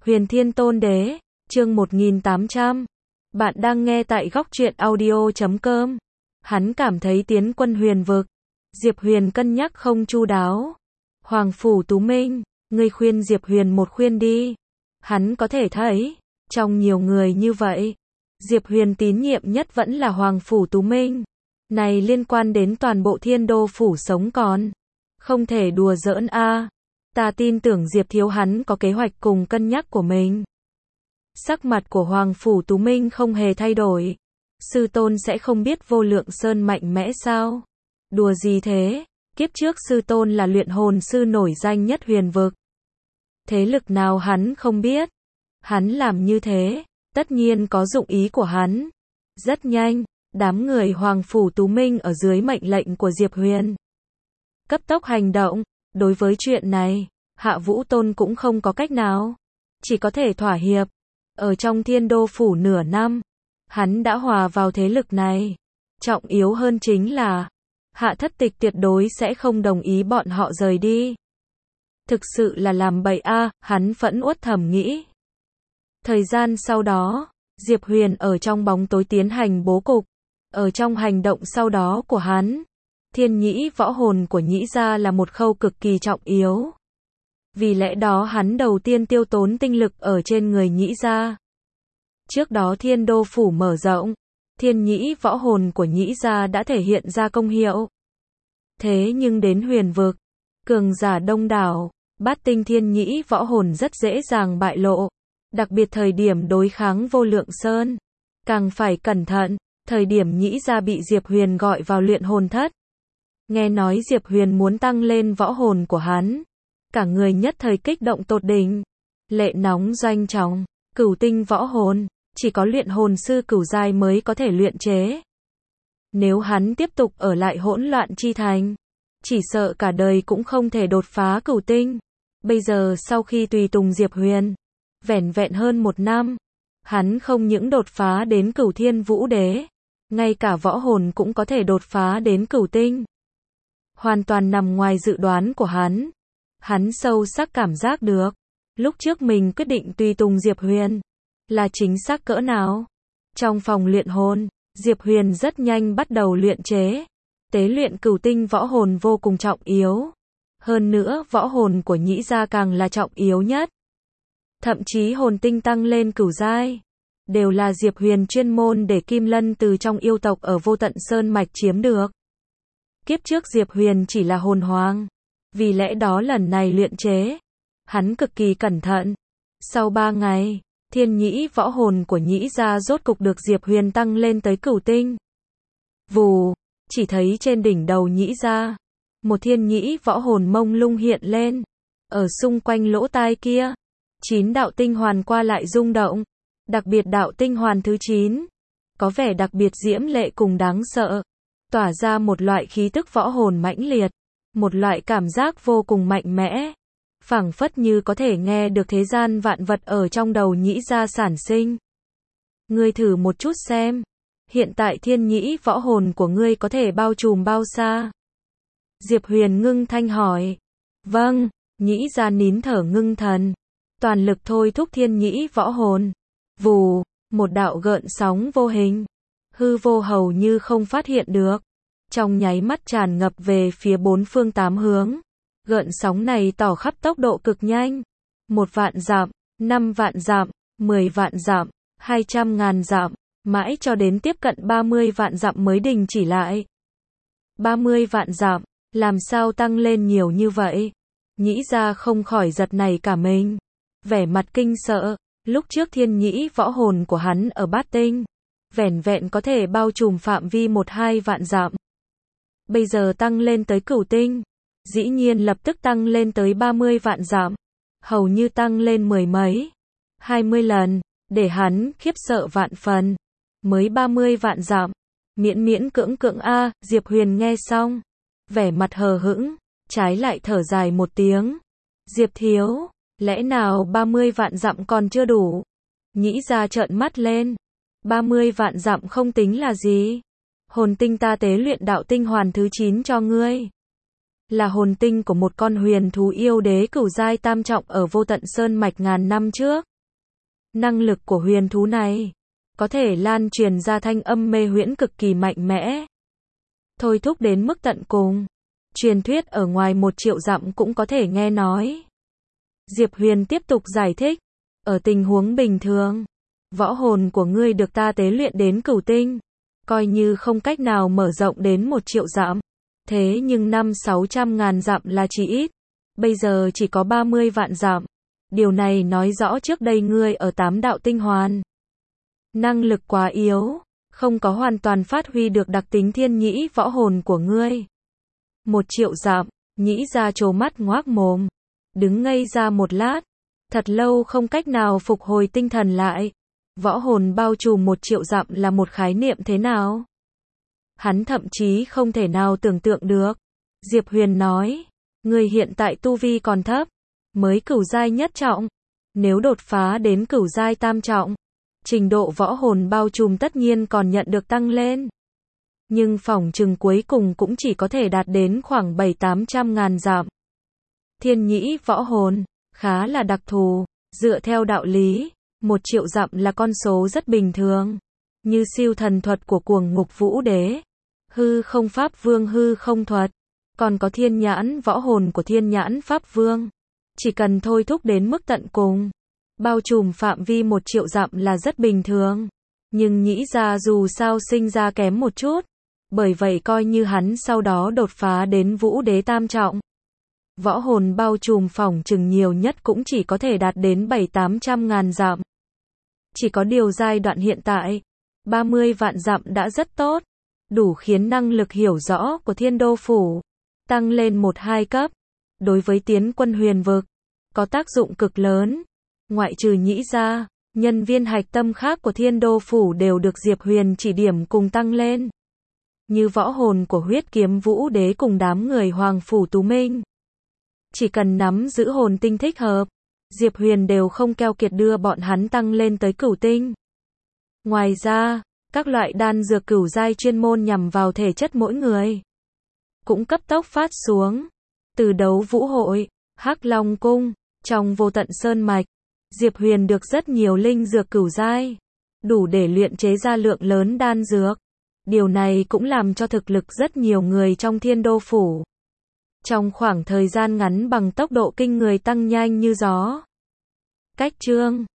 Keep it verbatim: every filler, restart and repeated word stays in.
Huyền Thiên Tôn Đế, chương một nghìn tám trăm. Bạn đang nghe tại góc truyện audio chấm com. Hắn cảm thấy tiến quân huyền vực, Diệp Huyền cân nhắc không chu đáo. Hoàng Phủ Tú Minh, ngươi khuyên Diệp Huyền một khuyên đi. Hắn có thể thấy, trong nhiều người như vậy, Diệp Huyền tín nhiệm nhất vẫn là Hoàng Phủ Tú Minh. Này liên quan đến toàn bộ Thiên Đô Phủ sống còn. Không thể đùa giỡn a. Ta tin tưởng Diệp thiếu hắn có kế hoạch cùng cân nhắc của mình. Sắc mặt của Hoàng Phủ Tú Minh không hề thay đổi. Sư tôn sẽ không biết Vô Lượng Sơn mạnh mẽ sao? Đùa gì thế? Kiếp trước sư tôn là luyện hồn sư nổi danh nhất huyền vực. Thế lực nào hắn không biết? Hắn làm như thế, tất nhiên có dụng ý của hắn. Rất nhanh, đám người Hoàng Phủ Tú Minh ở dưới mệnh lệnh của Diệp Huyền cấp tốc hành động. Đối với chuyện này, Hạ Vũ Tôn cũng không có cách nào, chỉ có thể thỏa hiệp. Ở trong Thiên Đô Phủ nửa năm, hắn đã hòa vào thế lực này. Trọng yếu hơn chính là, Hạ Thất Tịch tuyệt đối sẽ không đồng ý bọn họ rời đi. Thực sự là làm bậy a, hắn phẫn uất thầm nghĩ. Thời gian sau đó, Diệp Huyền ở trong bóng tối tiến hành bố cục. Ở trong hành động sau đó của hắn, thiên nhĩ võ hồn của nhĩ gia là một khâu cực kỳ trọng yếu. Vì lẽ đó hắn đầu tiên tiêu tốn tinh lực ở trên người nhĩ gia. Trước đó Thiên Đô Phủ mở rộng, thiên nhĩ võ hồn của nhĩ gia đã thể hiện ra công hiệu. Thế nhưng đến huyền vực, cường giả đông đảo, bát tinh thiên nhĩ võ hồn rất dễ dàng bại lộ. Đặc biệt thời điểm đối kháng Vô Lượng Sơn, càng phải cẩn thận. Thời điểm nhĩ gia bị Diệp Huyền gọi vào luyện hồn thất, nghe nói Diệp Huyền muốn tăng lên võ hồn của hắn, cả người nhất thời kích động tột đỉnh, lệ nóng doanh trọng. Cửu tinh võ hồn, chỉ có luyện hồn sư cửu giai mới có thể luyện chế. Nếu hắn tiếp tục ở lại hỗn loạn chi thành, chỉ sợ cả đời cũng không thể đột phá cửu tinh. Bây giờ sau khi tùy tùng Diệp Huyền, vẻn vẹn hơn một năm, hắn không những đột phá đến cửu thiên vũ đế, ngay cả võ hồn cũng có thể đột phá đến cửu tinh. Hoàn toàn nằm ngoài dự đoán của hắn. Hắn sâu sắc cảm giác được, lúc trước mình quyết định tùy tùng Diệp Huyền, là chính xác cỡ nào. Trong phòng luyện hồn, Diệp Huyền rất nhanh bắt đầu luyện chế. Tế luyện cửu tinh võ hồn vô cùng trọng yếu. Hơn nữa, võ hồn của nhĩ gia càng là trọng yếu nhất. Thậm chí hồn tinh tăng lên cửu giai, đều là Diệp Huyền chuyên môn để Kim Lân từ trong yêu tộc ở Vô Tận Sơn Mạch chiếm được. Kiếp trước Diệp Huyền chỉ là hồn hoàng, vì lẽ đó lần này luyện chế, hắn cực kỳ cẩn thận. Sau ba ngày, thiên nhĩ võ hồn của nhĩ gia rốt cục được Diệp Huyền tăng lên tới cửu tinh. Vù, chỉ thấy trên đỉnh đầu nhĩ gia, một thiên nhĩ võ hồn mông lung hiện lên. Ở xung quanh lỗ tai kia, chín đạo tinh hoàn qua lại rung động. Đặc biệt đạo tinh hoàn thứ chín, có vẻ đặc biệt diễm lệ cùng đáng sợ, tỏa ra một loại khí tức võ hồn mãnh liệt, một loại cảm giác vô cùng mạnh mẽ, phảng phất như có thể nghe được thế gian vạn vật ở trong đầu nhĩ gia sản sinh. Ngươi thử một chút xem, hiện tại thiên nhĩ võ hồn của ngươi có thể bao trùm bao xa? Diệp Huyền ngưng thanh hỏi. Vâng, nhĩ gia nín thở ngưng thần, toàn lực thôi thúc thiên nhĩ võ hồn. Vù, một đạo gợn sóng vô hình, hư vô hầu như không phát hiện được, trong nháy mắt tràn ngập về phía bốn phương tám hướng. Gợn sóng này tỏ khắp tốc độ cực nhanh, một vạn dặm, năm vạn dặm, mười vạn dặm, hai trăm ngàn dặm, mãi cho đến tiếp cận ba mươi vạn dặm mới đình chỉ lại. ba mươi vạn dặm, làm sao tăng lên nhiều như vậy? Nhĩ gia không khỏi giật nảy cả mình, vẻ mặt kinh sợ. Lúc trước thiên nhĩ võ hồn của hắn ở bát tinh, vẻn vẹn có thể bao trùm phạm vi một hai vạn dặm. Bây giờ tăng lên tới cửu tinh, dĩ nhiên lập tức tăng lên tới ba mươi vạn dặm, hầu như tăng lên mười mấy, hai mươi lần, để hắn khiếp sợ vạn phần. Mới ba mươi vạn dặm, miễn miễn cưỡng cưỡng a. Diệp Huyền nghe xong, vẻ mặt hờ hững, trái lại thở dài một tiếng. Diệp thiếu, lẽ nào ba mươi vạn dặm còn chưa đủ? Nhĩ gia trợn mắt lên. ba mươi vạn dặm không tính là gì. Hồn tinh ta tế luyện đạo tinh hoàn thứ chín cho ngươi, là hồn tinh của một con huyền thú yêu đế cửu giai tam trọng ở Vô Tận Sơn Mạch ngàn năm trước. Năng lực của huyền thú này có thể lan truyền ra thanh âm mê huyễn cực kỳ mạnh mẽ, thôi thúc đến mức tận cùng. Truyền thuyết ở ngoài một triệu dặm cũng có thể nghe nói. Diệp Huyền tiếp tục giải thích, ở tình huống bình thường, võ hồn của ngươi được ta tế luyện đến cửu tinh, coi như không cách nào mở rộng đến một triệu dặm. Thế nhưng năm sáu trăm ngàn dặm là chỉ ít, bây giờ chỉ có ba mươi vạn dặm. Điều này nói rõ trước đây ngươi ở tám đạo tinh hoàn. Năng lực quá yếu, không có hoàn toàn phát huy được đặc tính thiên nhĩ võ hồn của ngươi. Một triệu dặm, nhĩ ra trố mắt ngoác mồm, đứng ngây ra một lát, thật lâu không cách nào phục hồi tinh thần lại. Võ hồn bao trùm một triệu dặm là một khái niệm thế nào? Hắn thậm chí không thể nào tưởng tượng được. Diệp Huyền nói, người hiện tại tu vi còn thấp, mới cửu giai nhất trọng. Nếu đột phá đến cửu giai tam trọng, trình độ võ hồn bao trùm tất nhiên còn nhận được tăng lên. Nhưng phỏng chừng cuối cùng cũng chỉ có thể đạt đến khoảng bảy tám trăm ngàn dặm. Thiên nhĩ võ hồn, khá là đặc thù, dựa theo đạo lý, một triệu dặm là con số rất bình thường. Như siêu thần thuật của cuồng ngục vũ đế, hư không pháp vương hư không thuật, còn có thiên nhãn võ hồn của thiên nhãn pháp vương. Chỉ cần thôi thúc đến mức tận cùng, bao trùm phạm vi một triệu dặm là rất bình thường. Nhưng nhĩ ra dù sao sinh ra kém một chút, bởi vậy coi như hắn sau đó đột phá đến vũ đế tam trọng, võ hồn bao trùm phỏng chừng nhiều nhất cũng chỉ có thể đạt đến bảy tám trăm ngàn dặm. Chỉ có điều giai đoạn hiện tại, ba mươi vạn dặm đã rất tốt, đủ khiến năng lực hiểu rõ của Thiên Đô Phủ tăng lên một hai cấp. Đối với tiến quân huyền vực, có tác dụng cực lớn. Ngoại trừ nhĩ ra, nhân viên hạch tâm khác của Thiên Đô Phủ đều được Diệp Huyền chỉ điểm cùng tăng lên. Như võ hồn của huyết kiếm vũ đế cùng đám người Hoàng Phủ Tú Minh. Chỉ cần nắm giữ hồn tinh thích hợp, Diệp Huyền đều không keo kiệt đưa bọn hắn tăng lên tới cửu tinh. Ngoài ra, các loại đan dược cửu giai chuyên môn nhằm vào thể chất mỗi người cũng cấp tốc phát xuống. Từ đấu vũ hội, Hắc Long cung, trong vô tận sơn mạch, Diệp Huyền được rất nhiều linh dược cửu giai, đủ để luyện chế ra lượng lớn đan dược. Điều này cũng làm cho thực lực rất nhiều người trong Thiên Đô Phủ trong khoảng thời gian ngắn bằng tốc độ kinh người tăng nhanh như gió. Cách chương